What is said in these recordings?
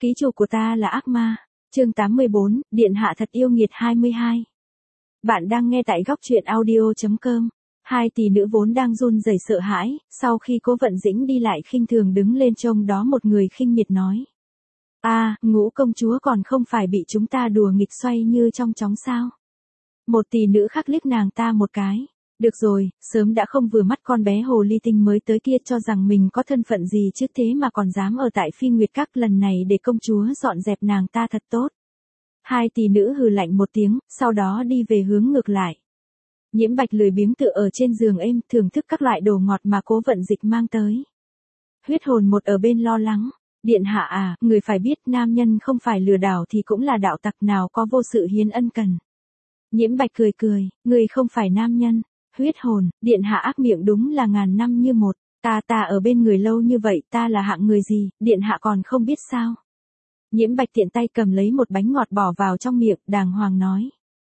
Ký chủ của ta là ác ma. Chương 84, Điện hạ thật yêu nghiệt 22. Bạn đang nghe tại góc truyện audio.com. Hai tỷ nữ vốn đang run rẩy sợ hãi, sau khi Cố Vận Dĩnh đi lại khinh thường đứng lên trông đó một người khinh miệt nói. Ngũ công chúa còn không phải bị chúng ta đùa nghịch xoay như trong chóng sao? Một tỷ nữ khác liếc nàng ta một cái. Được rồi, sớm đã không vừa mắt con bé hồ ly tinh mới tới kia cho rằng mình có thân phận gì chứ thế mà còn dám ở tại Phi Nguyệt Các lần này để công chúa dọn dẹp nàng ta thật tốt. Hai tỷ nữ hừ lạnh một tiếng, sau đó đi về hướng ngược lại. Nhiễm Bạch lười biếng tựa ở trên giường êm thưởng thức các loại đồ ngọt mà Cố Vận Dịch mang tới. Huyết hồn một ở bên lo lắng. Điện hạ người phải biết nam nhân không phải lừa đảo thì cũng là đạo tặc nào có vô sự hiến ân cần. Nhiễm Bạch cười cười, người không phải nam nhân. Huyết hồn, điện hạ ác miệng đúng là ngàn năm như một, ta ở bên người lâu như vậy ta là hạng người gì, điện hạ còn không biết sao. Nhiễm Bạch tiện tay cầm lấy một bánh ngọt bỏ vào trong miệng, đàng hoàng nói.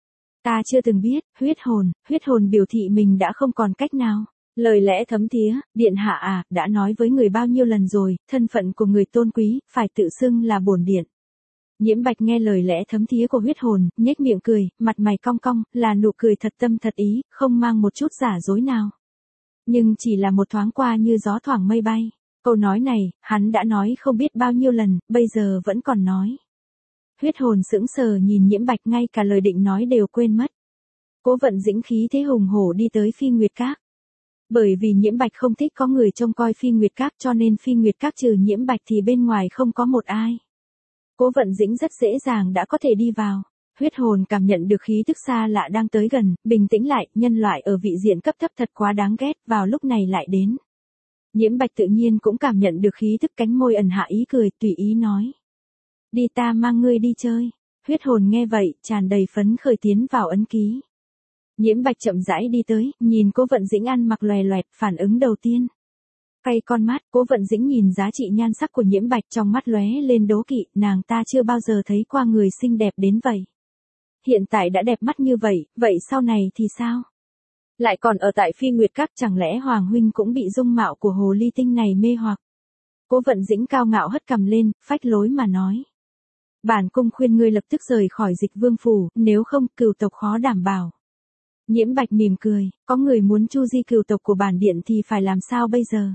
Ta chưa từng biết, huyết hồn biểu thị mình đã không còn cách nào. Lời lẽ thấm thía, điện hạ đã nói với người bao nhiêu lần rồi, thân phận của người tôn quý, phải tự xưng là bổn điện. Nhiễm Bạch nghe lời lẽ thấm thía của huyết hồn, nhếch miệng cười, mặt mày cong cong, là nụ cười thật tâm thật ý, không mang một chút giả dối nào. Nhưng chỉ là một thoáng qua như gió thoảng mây bay. Câu nói này, hắn đã nói không biết bao nhiêu lần, bây giờ vẫn còn nói. Huyết hồn sững sờ nhìn Nhiễm Bạch ngay cả lời định nói đều quên mất. Cố Vận Dĩnh khí thế hùng hổ đi tới Phi Nguyệt Các. Bởi vì Nhiễm Bạch không thích có người trông coi Phi Nguyệt Các cho nên Phi Nguyệt Các trừ Nhiễm Bạch thì bên ngoài không có một ai. Cố Vận Dĩnh rất dễ dàng đã có thể đi vào. Huyết hồn cảm nhận được khí tức xa lạ đang tới gần, bình tĩnh lại, nhân loại ở vị diện cấp thấp thật quá đáng ghét, vào lúc này lại đến. Nhiễm Bạch tự nhiên cũng cảm nhận được khí tức, cánh môi ẩn hạ ý cười, tùy ý nói. Đi, ta mang ngươi đi chơi. Huyết hồn nghe vậy, tràn đầy phấn khởi tiến vào ấn ký. Nhiễm Bạch chậm rãi đi tới, nhìn Cố Vận Dĩnh ăn mặc loè loẹt, phản ứng đầu tiên. Cay con mắt, Cố Vận Dĩnh nhìn giá trị nhan sắc của Nhiễm Bạch trong mắt lóe lên đố kỵ, nàng ta chưa bao giờ thấy qua người xinh đẹp đến vậy. Hiện tại đã đẹp mắt như vậy, vậy sau này thì sao? Lại còn ở tại Phi Nguyệt Các, chẳng lẽ Hoàng huynh cũng bị dung mạo của hồ ly tinh này mê hoặc? Cố Vận Dĩnh cao ngạo hất cằm lên, phách lối mà nói. Bản cung khuyên ngươi lập tức rời khỏi Dịch Vương phủ, nếu không cửu tộc khó đảm bảo. Nhiễm Bạch mỉm cười, có người muốn chu di cửu tộc của bản điện thì phải làm sao bây giờ?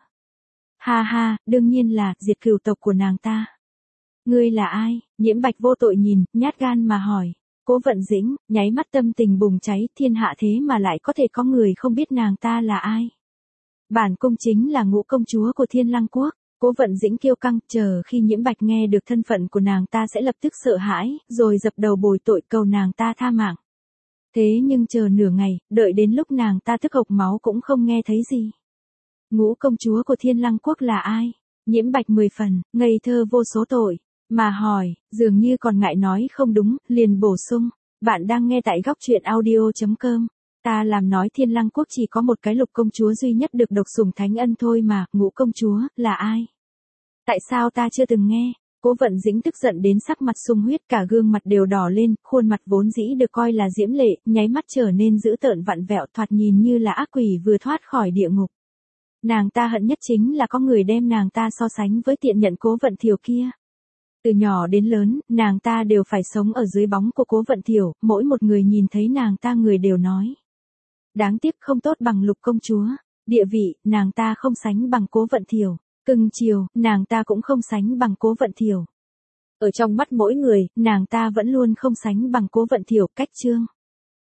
Ha, đương nhiên là diệt cửu tộc của nàng ta. Ngươi là ai? Nhiễm Bạch vô tội nhìn, nhát gan mà hỏi. Cố Vận Dĩnh, nháy mắt tâm tình bùng cháy, thiên hạ thế mà lại có thể có người không biết nàng ta là ai. Bản cung chính là ngũ công chúa của Thiên Lăng Quốc. Cố Vận Dĩnh kiêu căng, chờ khi Nhiễm Bạch nghe được thân phận của nàng ta sẽ lập tức sợ hãi, rồi dập đầu bồi tội cầu nàng ta tha mạng. Thế nhưng chờ nửa ngày, đợi đến lúc nàng ta tức hộc máu cũng không nghe thấy gì. Ngũ công chúa của Thiên Lăng Quốc là ai? Nhiễm Bạch 10 phần, ngây thơ vô số tội. Mà hỏi, dường như còn ngại nói không đúng, liền bổ sung. Bạn đang nghe tại góc truyện audio.com. Ta làm nói Thiên Lăng Quốc chỉ có một cái Lục công chúa duy nhất được độc sủng thánh ân thôi mà, ngũ công chúa, là ai? Tại sao ta chưa từng nghe? Cố Vận Dĩnh tức giận đến sắc mặt sung huyết, cả gương mặt đều đỏ lên, khuôn mặt vốn dĩ được coi là diễm lệ, nháy mắt trở nên dữ tợn vặn vẹo, thoạt nhìn như là ác quỷ vừa thoát khỏi địa ngục. Nàng ta hận nhất chính là có người đem nàng ta so sánh với tiện nhận Cố Vận Thiểu kia. Từ nhỏ đến lớn, nàng ta đều phải sống ở dưới bóng của Cố Vận Thiểu, mỗi một người nhìn thấy nàng ta người đều nói. Đáng tiếc không tốt bằng Lục công chúa, địa vị, nàng ta không sánh bằng Cố Vận Thiểu, cưng chiều, nàng ta cũng không sánh bằng Cố Vận Thiểu. Ở trong mắt mỗi người, nàng ta vẫn luôn không sánh bằng Cố Vận Thiểu, cách trương.